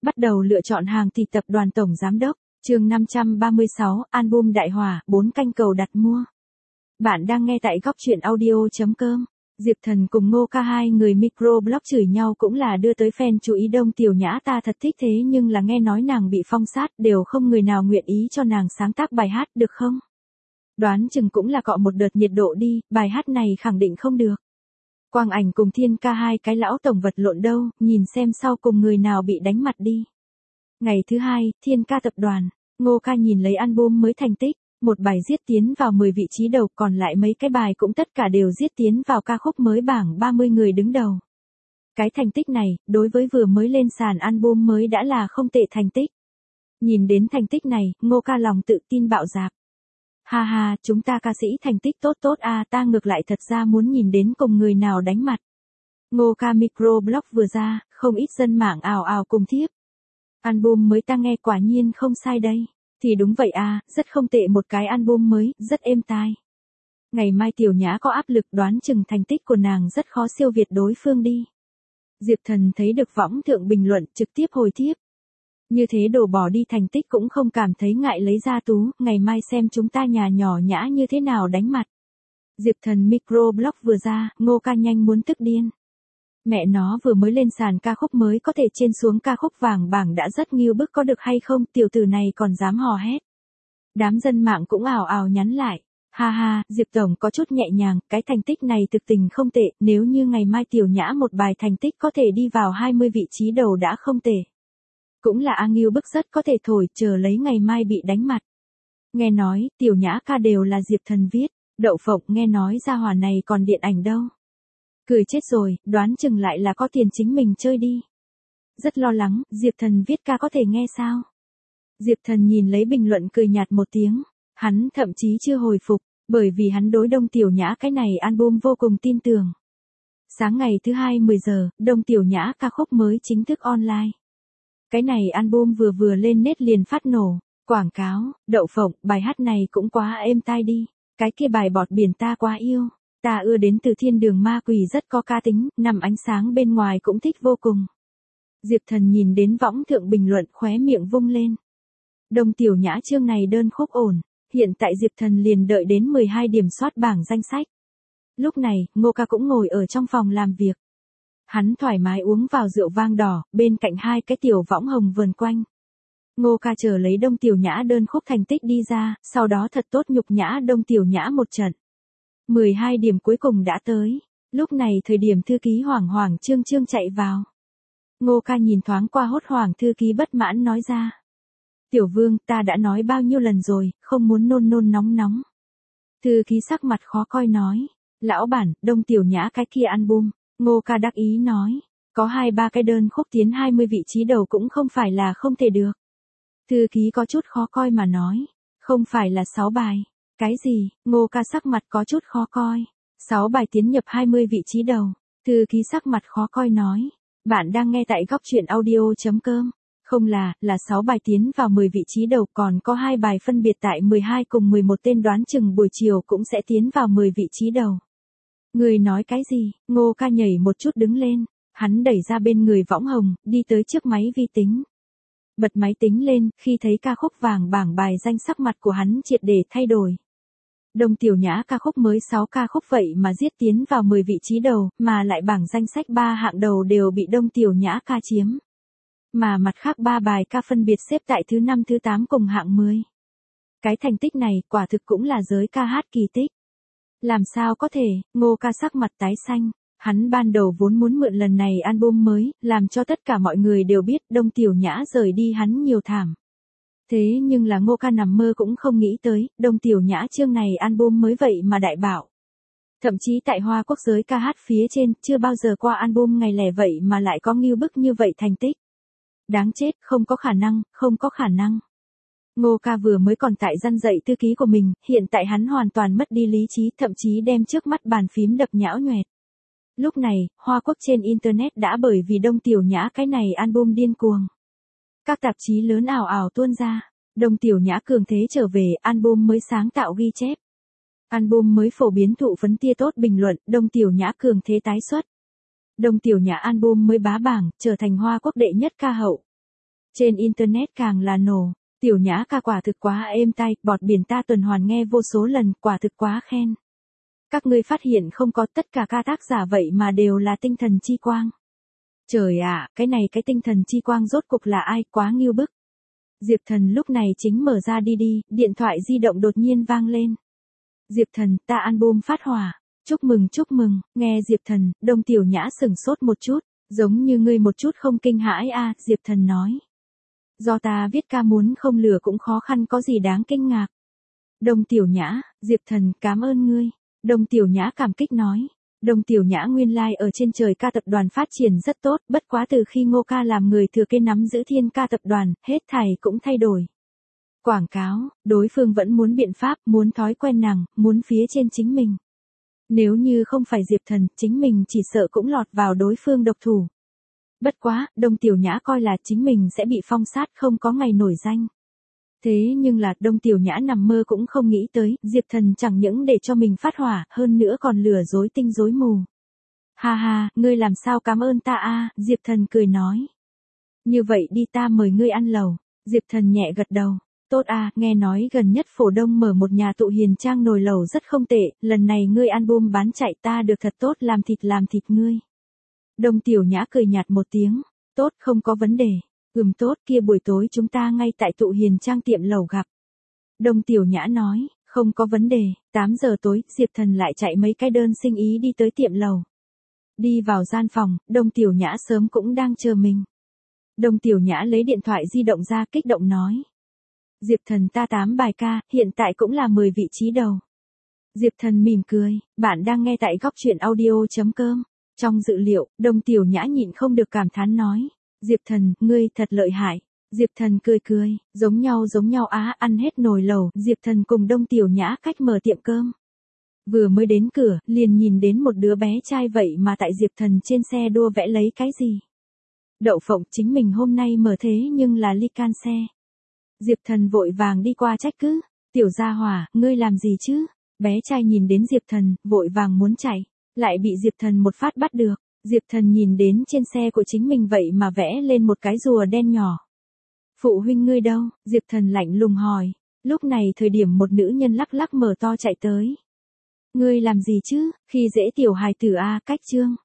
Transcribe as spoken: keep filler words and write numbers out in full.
Bắt đầu lựa chọn hàng thì tập đoàn tổng giám đốc, chương năm trăm ba mươi sáu, album Đại Hỏa, bốn canh cầu đặt mua. Bạn đang nghe tại góc truyện audio.com. Diệp Thần cùng Ngô Ca hai người microblog chửi nhau cũng là đưa tới fan chú ý đông tiểu nhã ta thật thích thế nhưng là nghe nói nàng bị phong sát đều không người nào nguyện ý cho nàng sáng tác bài hát được không? Đoán chừng cũng là cọ một đợt nhiệt độ đi, bài hát này khẳng định không được. Quang Ảnh cùng Thiên Ca hai cái lão tổng vật lộn đâu, nhìn xem sau cùng người nào bị đánh mặt đi. Ngày thứ hai, Thiên Ca tập đoàn, Ngô Ca nhìn lấy album mới thành tích, một bài giết tiến vào mười vị trí đầu, còn lại mấy cái bài cũng tất cả đều giết tiến vào ca khúc mới bảng ba mươi người đứng đầu. Cái thành tích này, đối với vừa mới lên sàn album mới đã là không tệ thành tích. Nhìn đến thành tích này, Ngô Ca lòng tự tin bạo dạp. Ha ha, chúng ta ca sĩ thành tích tốt tốt à, ta ngược lại thật ra muốn nhìn đến cùng người nào đánh mặt. Ngô Ca microblog vừa ra, không ít dân mạng ào ào cùng thiếp. Album mới ta nghe quả nhiên không sai đây. Thì đúng vậy à, rất không tệ một cái album mới, rất êm tai. Ngày mai tiểu nhã có áp lực đoán chừng thành tích của nàng rất khó siêu việt đối phương đi. Diệp Thần thấy được võng thượng bình luận trực tiếp hồi thiếp. Như thế đổ bỏ đi thành tích cũng không cảm thấy ngại lấy ra tú, ngày mai xem chúng ta nhà nhỏ nhã như thế nào đánh mặt. Diệp Thần microblog vừa ra, Ngô Ca nhanh muốn tức điên. Mẹ nó vừa mới lên sàn ca khúc mới có thể trên xuống ca khúc vàng bảng đã rất nghiêu bức có được hay không, tiểu tử này còn dám hò hét. Đám dân mạng cũng ào ào nhắn lại. Ha ha, Diệp Tổng có chút nhẹ nhàng, cái thành tích này thực tình không tệ, nếu như ngày mai tiểu nhã một bài thành tích có thể đi vào hai mươi vị trí đầu đã không tệ. Cũng là A Nghiêu bức rất có thể thổi, chờ lấy ngày mai bị đánh mặt. Nghe nói, tiểu nhã ca đều là Diệp Thần viết, đậu phộng nghe nói ra hỏa này còn điện ảnh đâu. Cười chết rồi, đoán chừng lại là có tiền chính mình chơi đi. Rất lo lắng, Diệp Thần viết ca có thể nghe sao? Diệp Thần nhìn lấy bình luận cười nhạt một tiếng, hắn thậm chí chưa hồi phục, bởi vì hắn đối đông tiểu nhã cái này album vô cùng tin tưởng. Sáng ngày thứ hai mười giờ, đông tiểu nhã ca khúc mới chính thức online. Cái này album vừa vừa lên nét liền phát nổ, quảng cáo, đậu phộng, bài hát này cũng quá êm tai đi, cái kia bài bọt biển ta quá yêu, ta ưa đến từ thiên đường ma quỷ rất có ca tính, nằm ánh sáng bên ngoài cũng thích vô cùng. Diệp Thần nhìn đến võng thượng bình luận khóe miệng vung lên. Đông tiểu nhã chương này đơn khúc ổn, hiện tại Diệp Thần liền đợi đến mười hai điểm soát bảng danh sách. Lúc này, Ngô Ca cũng ngồi ở trong phòng làm việc. Hắn thoải mái uống vào rượu vang đỏ, bên cạnh hai cái tiểu võng hồng vườn quanh. Ngô Ca chờ lấy đông tiểu nhã đơn khúc thành tích đi ra, sau đó thật tốt nhục nhã đông tiểu nhã một trận. mười hai điểm cuối cùng đã tới, lúc này thời điểm thư ký hoảng hoảng trương trương chạy vào. Ngô Ca nhìn thoáng qua hốt hoảng thư ký bất mãn nói ra. Tiểu Vương, ta đã nói bao nhiêu lần rồi, không muốn nôn nôn nóng nóng. Thư ký sắc mặt khó coi nói, lão bản, đông tiểu nhã cái kia album. Ngô Ca đắc ý nói, có hai ba cái đơn khúc tiến hai mươi vị trí đầu cũng không phải là không thể được. Thư ký có chút khó coi mà nói, không phải là sáu bài. Cái gì? Ngô Ca sắc mặt có chút khó coi. sáu bài tiến nhập hai mươi vị trí đầu. Thư ký sắc mặt khó coi nói, bạn đang nghe tại góc truyện audio.com. Không là, là sáu bài tiến vào mười vị trí đầu, còn có hai bài phân biệt tại mười hai cùng mười một tên đoán chừng buổi chiều cũng sẽ tiến vào mười vị trí đầu. Người nói cái gì? Ngô Ca nhảy một chút đứng lên, hắn đẩy ra bên người võng hồng, đi tới trước máy vi tính. Bật máy tính lên, khi thấy ca khúc vàng bảng bài danh sắc mặt của hắn triệt để thay đổi. Đông tiểu nhã ca khúc mới sáu ca khúc vậy mà giết tiến vào mười vị trí đầu, mà lại bảng danh sách ba hạng đầu đều bị đông tiểu nhã ca chiếm. Mà mặt khác ba bài ca phân biệt xếp tại thứ năm thứ tám cùng hạng mười. Cái thành tích này quả thực cũng là giới ca hát kỳ tích. Làm sao có thể, Ngô Ca sắc mặt tái xanh, hắn ban đầu vốn muốn mượn lần này album mới, làm cho tất cả mọi người đều biết đông tiểu nhã rời đi hắn nhiều thảm. Thế nhưng là Ngô Ca nằm mơ cũng không nghĩ tới, đông tiểu nhã chương này album mới vậy mà đại bảo. Thậm chí tại Hoa Quốc giới ca hát phía trên, chưa bao giờ qua album ngày lẻ vậy mà lại có nghiêu bức như vậy thành tích. Đáng chết, không có khả năng, không có khả năng. Ngô Ca vừa mới còn tại răn dạy thư ký của mình, hiện tại hắn hoàn toàn mất đi lý trí, thậm chí đem trước mắt bàn phím đập nhão nhoẹt. Lúc này, Hoa Quốc trên Internet đã bởi vì đông tiểu nhã cái này album điên cuồng. Các tạp chí lớn ảo ảo tuôn ra, đông tiểu nhã cường thế trở về, album mới sáng tạo ghi chép. Album mới phổ biến thụ phấn tia tốt bình luận, đông tiểu nhã cường thế tái xuất. Đông tiểu nhã album mới bá bảng, trở thành Hoa Quốc đệ nhất ca hậu. Trên internet càng là nổ, Tiểu Nhã ca quả thực quá êm tai, bọt biển ta tuần hoàn nghe vô số lần, quả thực quá khen. Các ngươi phát hiện không có, tất cả ca tác giả vậy mà đều là tinh thần chi quang. Trời ạ, cái này cái tinh thần chi quang rốt cục là ai, quá nghiêu bức. Diệp Thần lúc này chính mở ra đi đi, điện thoại di động đột nhiên vang lên. Diệp Thần, ta album phát hỏa. Chúc mừng chúc mừng, nghe Diệp Thần, Đông Tiểu Nhã sừng sốt một chút, giống như ngươi một chút không kinh hãi a, à, Diệp Thần nói. Do ta viết ca muốn không lừa cũng khó khăn, có gì đáng kinh ngạc. Đông Tiểu Nhã, Diệp Thần, cảm ơn ngươi. Đông Tiểu Nhã cảm kích nói. Đông Tiểu Nhã nguyên lai like ở trên trời ca tập đoàn phát triển rất tốt, bất quá từ khi Ngô ca làm người thừa kế nắm giữ Thiên ca tập đoàn, hết thảy cũng thay đổi. Quảng cáo, đối phương vẫn muốn biện pháp, muốn thói quen nàng, muốn phía trên chính mình. Nếu như không phải Diệp Thần, chính mình chỉ sợ cũng lọt vào đối phương độc thủ. Bất quá, Đông Tiểu Nhã coi là chính mình sẽ bị phong sát, không có ngày nổi danh. Thế nhưng là Đông Tiểu Nhã nằm mơ cũng không nghĩ tới, Diệp Thần chẳng những để cho mình phát hỏa, hơn nữa còn lừa dối tinh dối mù. Ha ha, ngươi làm sao cảm ơn ta a, Diệp Thần cười nói. Như vậy đi, ta mời ngươi ăn lẩu. Diệp Thần nhẹ gật đầu. Tốt a, nghe nói gần nhất Phổ Đông mở một nhà tụ hiền trang nồi lẩu rất không tệ, lần này ngươi album bán chạy ta được thật tốt, làm thịt làm thịt ngươi. Đông Tiểu Nhã cười nhạt một tiếng, tốt, không có vấn đề. Ừm tốt, kia buổi tối chúng ta ngay tại tụ hiền trang tiệm lẩu gặp. Đông Tiểu Nhã nói, không có vấn đề. Tám giờ tối, Diệp Thần lại chạy mấy cái đơn sinh ý đi tới tiệm lẩu. Đi vào gian phòng, Đông Tiểu Nhã sớm cũng đang chờ mình. Đông Tiểu Nhã lấy điện thoại di động ra, kích động nói. Diệp Thần, ta tám bài ca, hiện tại cũng là mười vị trí đầu. Diệp Thần mỉm cười, bạn đang nghe tại góc truyện audio chấm com. Trong dự liệu, Đông Tiểu Nhã nhịn không được cảm thán nói. Diệp Thần, ngươi thật lợi hại. Diệp Thần cười cười, giống nhau giống nhau á, ăn hết nồi lẩu, Diệp Thần cùng Đông Tiểu Nhã cách mở tiệm cơm. Vừa mới đến cửa, liền nhìn đến một đứa bé trai vậy mà tại Diệp Thần trên xe đua vẽ lấy cái gì. Đậu phộng, chính mình hôm nay mở thế nhưng là ly can xe. Diệp Thần vội vàng đi qua trách cứ, tiểu gia hỏa, ngươi làm gì chứ? Bé trai nhìn đến Diệp Thần, vội vàng muốn chạy, lại bị Diệp Thần một phát bắt được. Diệp Thần nhìn đến trên xe của chính mình vậy mà vẽ lên một cái rùa đen nhỏ. Phụ huynh ngươi đâu? Diệp Thần lạnh lùng hỏi. Lúc này thời điểm một nữ nhân lắc lắc mở to chạy tới. Ngươi làm gì chứ? Khi dễ tiểu hài tử a, cách chương.